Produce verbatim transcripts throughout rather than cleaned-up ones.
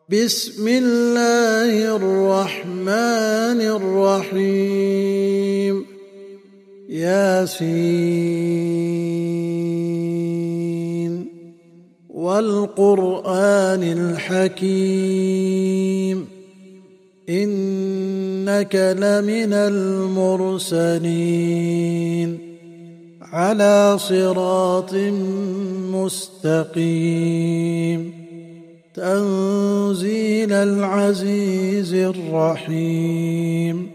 بسم الله الرحمن الرحيم ياسين والقرآن الحكيم إنك لمن المرسلين على صراط مستقيم تنزيل العزيز الرحيم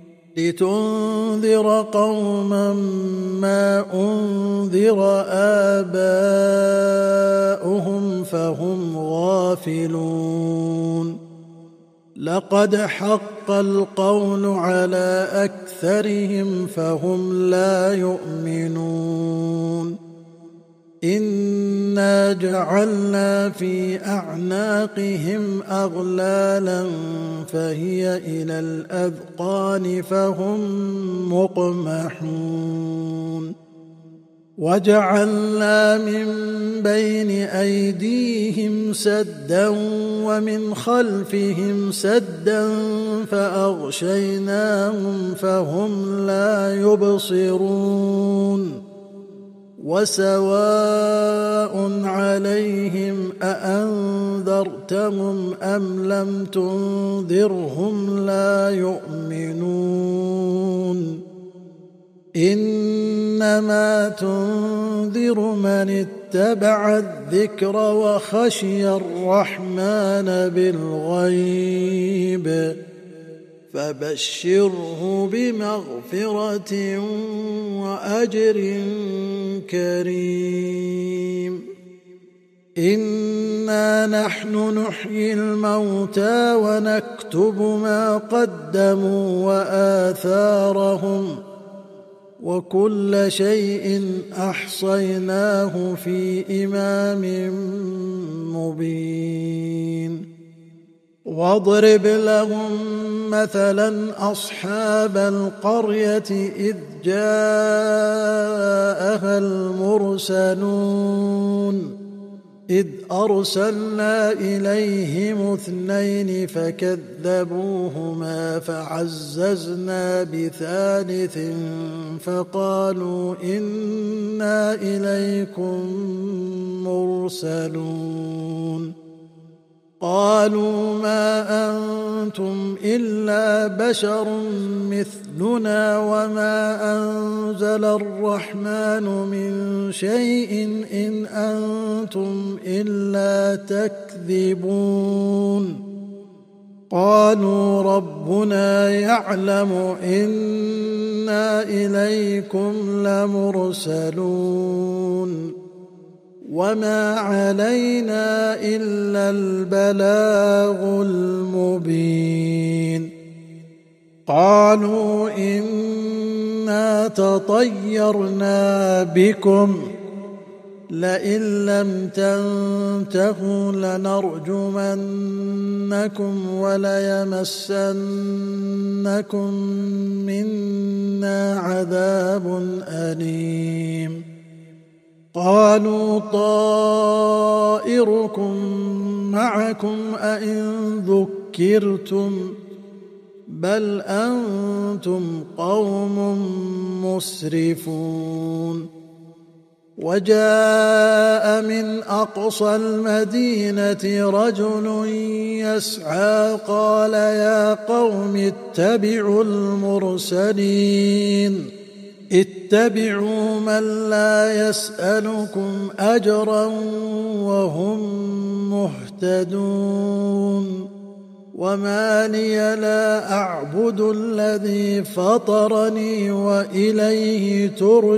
لتنذر قوما ما أنذر آباؤهم فهم غافلون لقد حق القول على أكثرهم فهم لا يؤمنون إنا جعلنا في أعناقهم أغلالا فهي إلى الأذقان فهم مقمحون وجعلنا من بين أيديهم سدا ومن خلفهم سدا فأغشيناهم فهم لا يبصرون وسواء عليهم أأنذرتهم أم لم تنذرهم لا يؤمنون إنما تنذر من اتبع الذكر وخشي الرحمن بالغيب فبشره بمغفرة وأجر كريم إنا نحن نحيي الموتى ونكتب ما قدموا وآثارهم وكل شيء أحصيناه في إمام مبين واضرب لهم مثلا أصحاب القرية إذ جاءها المرسلون إذ أرسلنا إليهم اثنين فكذبوهما فعززنا بثالث فقالوا إنا إليكم مرسلون قالوا ما أنتم إلا بشر مثلنا وما أنزل الرحمن من شيء إن أنتم إلا تكذبون قالوا ربنا يعلم إنا إليكم لمرسلون وما علينا إلا البلاغ المبين قالوا إنا تطيرنا بكم لئن لم تنتهوا لنرجمنكم وليمسنكم منا عذاب أليم قالوا طائركم معكم أئن ذكرتم بل أنتم قوم مسرفون وجاء من أقصى المدينة رجل يسعى قال يا قوم اتبعوا المرسلين اتبعوا من لا يسألكم أجرا وهم مهتدون وما لي لا أعبد الذي فطرني وإليه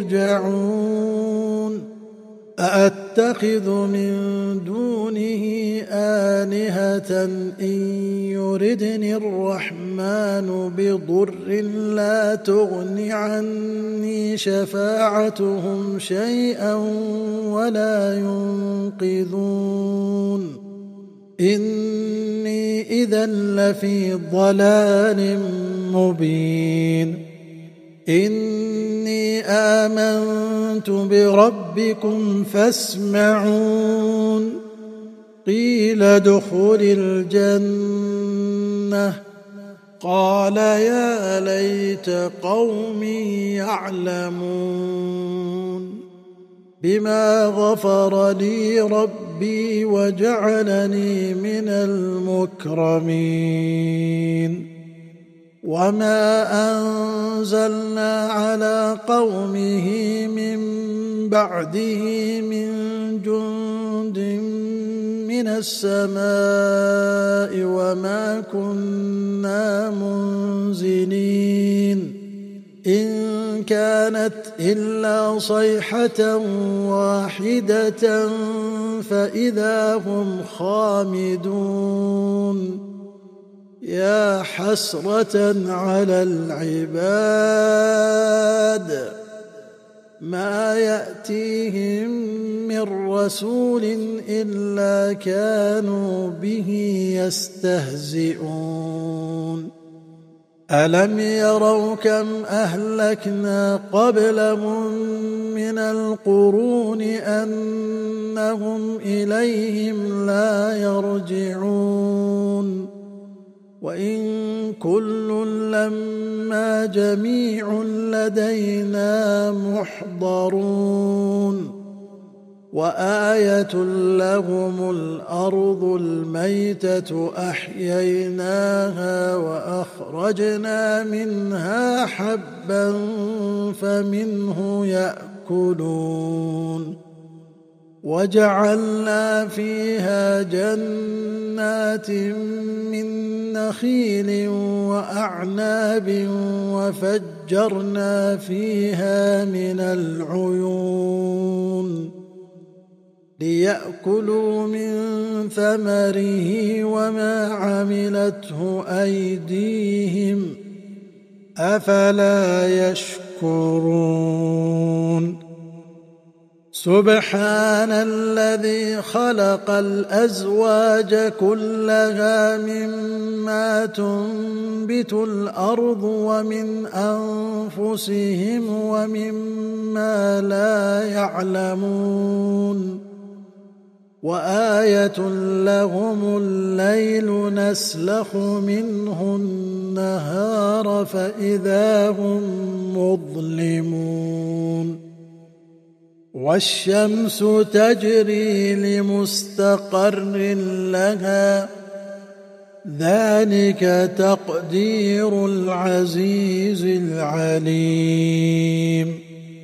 ترجعون أأتخذ من دونه آلهة إن يردني الرحمن بضر لا تغن عني شفاعتهم شيئا ولا ينقذون إني إذا لفي ضلال مبين إني آمنت بربكم فاسمعون قيل ادخل الجنة قال يا ليت قومي يعلمون بما غفر لي ربي وجعلني من المكرمين وما أنزلنا على قومه من بعده من جند من السماء وما كنا منزلين إن كانت إلا صيحة واحدة فإذا هم خامدون يا حسرة على العباد ما يأتيهم من رسول إلا كانوا به يستهزئون ألم يروا كم أهلكنا قبلهم من القرون أنهم إليهم لا يرجعون وإن كل لما جميع لدينا محضرون وآية لهم الأرض الميتة أحييناها وأخرجنا منها حبا فمنه يأكلون وجعلنا فيها جنات من نخيل وأعناب وفجرنا فيها من العيون ليأكلوا من ثمره وما عملته أيديهم أفلا يشكرون سبحان الذي خلق الأزواج كلها مما تنبت الأرض ومن أنفسهم ومما لا يعلمون وآية لهم الليل نسلخ منه النهار فإذا هم مظلمون والشمس تجري لمستقر لها ذلك تقدير العزيز العليم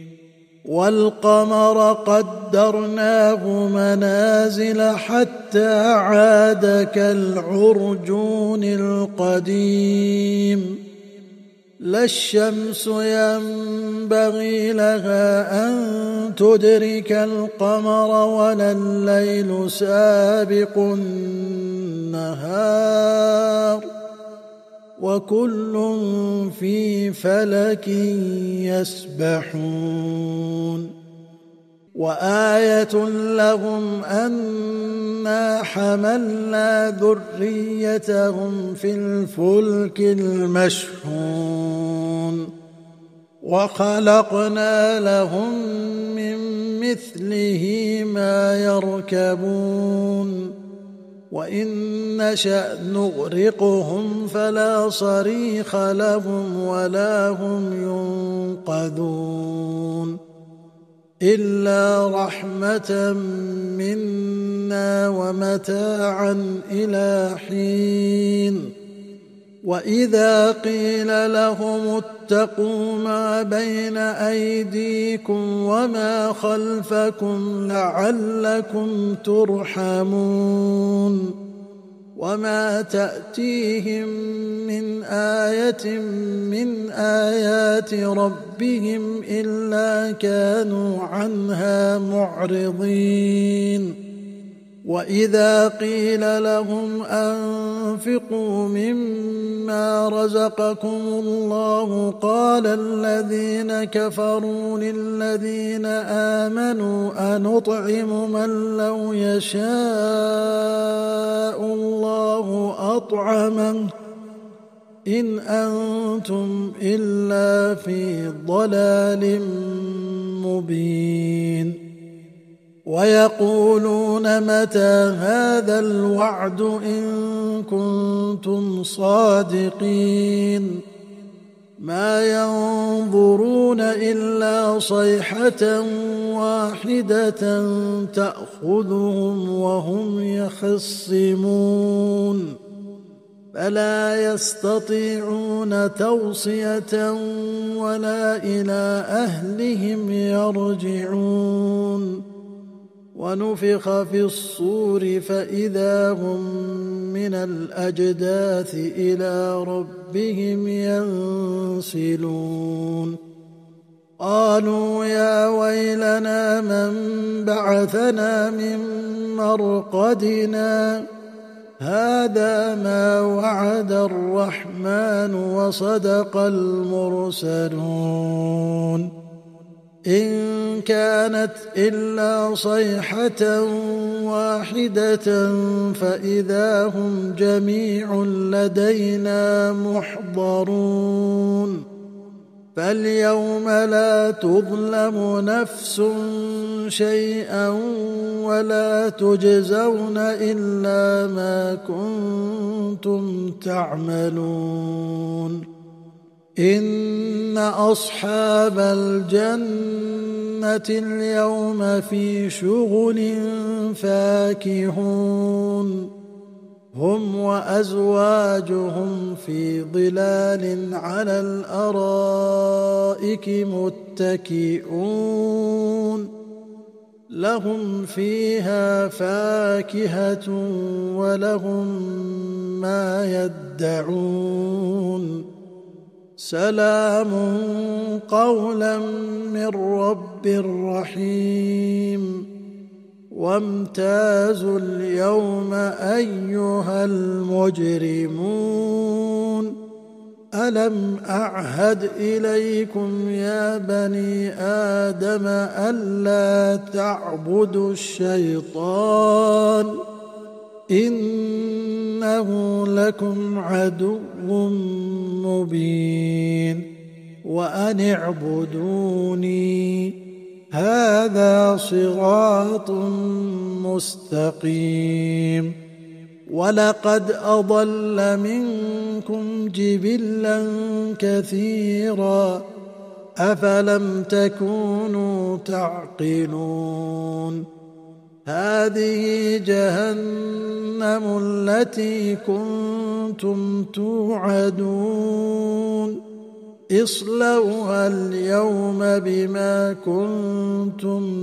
والقمر قدرناه منازل حتى عاد كالعرجون القديم لا الشمس ينبغي لها أن تدرك القمر ولا الليل سابق النهار وكل في فلك يسبحون وآية لهم أنا حملنا ذريتهم في الفلك المشحون وخلقنا لهم من مثله ما يركبون وإن نشأ نغرقهم فلا صريخ لهم ولا هم ينقذون إلا رحمة منا ومتاعا إلى حين وإذا قيل لهم اتقوا ما بين أيديكم وما خلفكم لعلكم ترحمون وما تأتيهم من آية من آيات ربهم إلا كانوا عنها معرضين وإذا قيل لهم أنفقوا مما رزقكم الله قال الذين كفروا للذين آمنوا أنطعم من لو يشاء الله أطعمه إن أنتم إلا في ضلال مبين ويقولون متى هذا الوعد إن كنتم صادقين ما ينظرون إلا صيحة واحدة تأخذهم وهم يخصمون فلا يستطيعون توصية ولا إلى أهلهم يرجعون ونفخ في الصور فإذا هم من الأجداث إلى ربهم ينسلون قالوا يا ويلنا من بعثنا من مرقدنا هذا ما وعد الرحمن وصدق المرسلون إن كانت إلا صيحة واحدة فإذا هم جميع لدينا محضرون فاليوم لا تظلم نفس شيئا ولا تجزون إلا ما كنتم تعملون إن أصحاب الجنة اليوم في شغل فاكهون هم وأزواجهم في ظلال على الأرائك متكئون لهم فيها فاكهة ولهم ما يدعون سلام قولا من رب رحيم وامتازوا اليوم أيها المجرمون ألم أعهد إليكم يا بني آدم ألا تعبدوا الشيطان إنه لكم عدو مبين وأن اعبدوني هذا صراط مستقيم ولقد أضل منكم جبلا كثيرا أفلم تكونوا تعقلون هذه جهنم التي كنتم توعدون اصلوها اليوم بما كنتم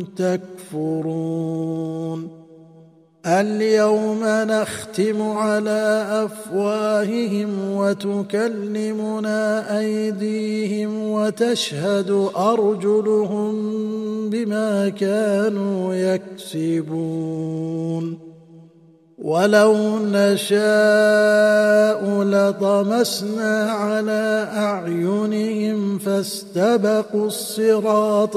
تكفرون اليوم نختم على أفواههم وتكلمنا أيديهم وتشهد أرجلهم بما كانوا يكسبون ولو نشاء لطمسنا على أعينهم فاستبقوا الصراط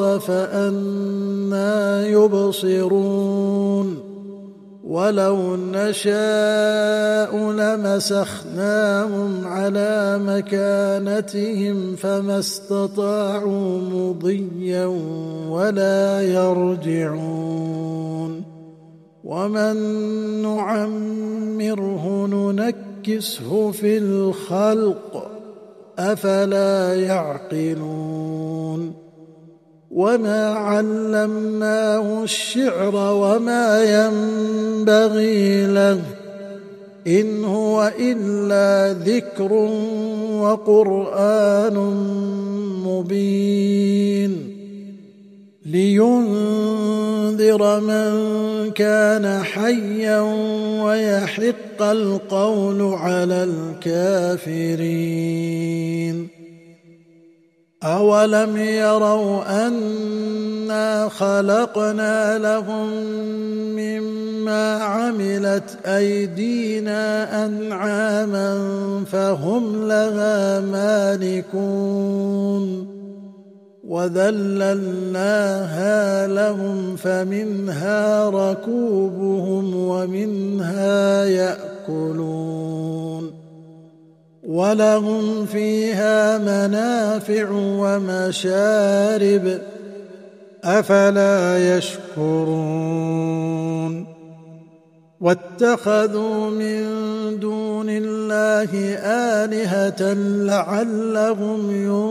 فأنى يبصرون ولو نشاء لمسخناهم على مكانتهم فما استطاعوا مضيا ولا يرجعون ومن نعمره ننكسه في الخلق أفلا يعقلون وما علمناه الشعر وما ينبغي له إن هو إلا ذكر وقرآن مبين لينذر من كان حيا ويحق القول على الكافرين أولم يروا أنا خلقنا لهم مما عملت أيدينا أنعاما فهم لها مالكون وذللناها لهم فمنها ركوبهم ومنها يأكلون ولهم فيها منافع ومشارب أفلا يشكرون واتخذوا من دون الله آلهة لعلهم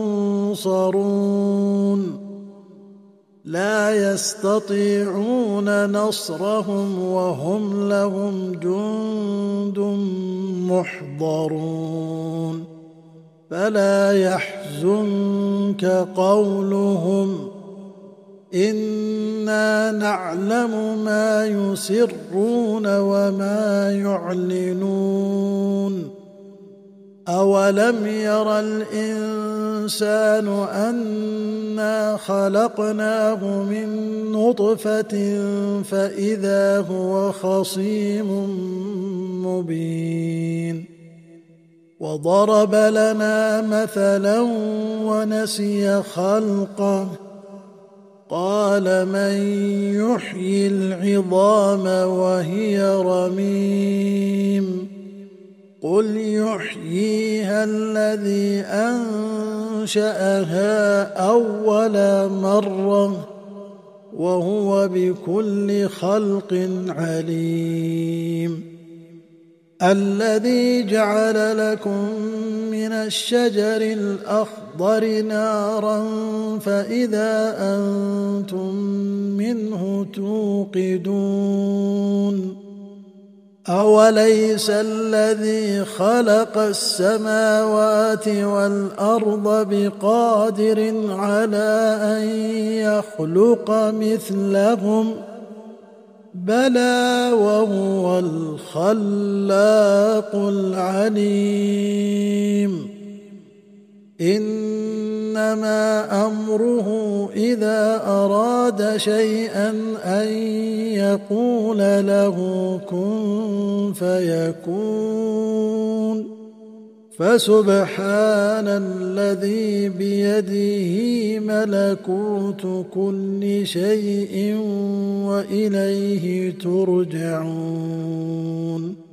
ينصرون لا يستطيعون نصرهم وهم لهم جند محضرون فلا يحزنك قولهم إنا نعلم ما يسرون وما يعلنون أولم ير الإنسان أنا خلقناه من نطفة فإذا هو خصيم مبين وضرب لنا مثلا ونسي خلقه قال من يحيي العظام وهي رميم قل يحييها الذي أنشأها أول مرة وهو بكل خلق عليم الذي جعل لكم من الشجر الأخضر نارا فإذا أنتم منه توقدون أوليس الذي خلق السماوات والأرض بقادر على أن يخلق مثلهم بلى وهو الخلاق العليم إنما أمره إذا أراد شيئا أن يقول له كن فيكون فسبحان الذي بيده ملكوت كل شيء وإليه ترجعون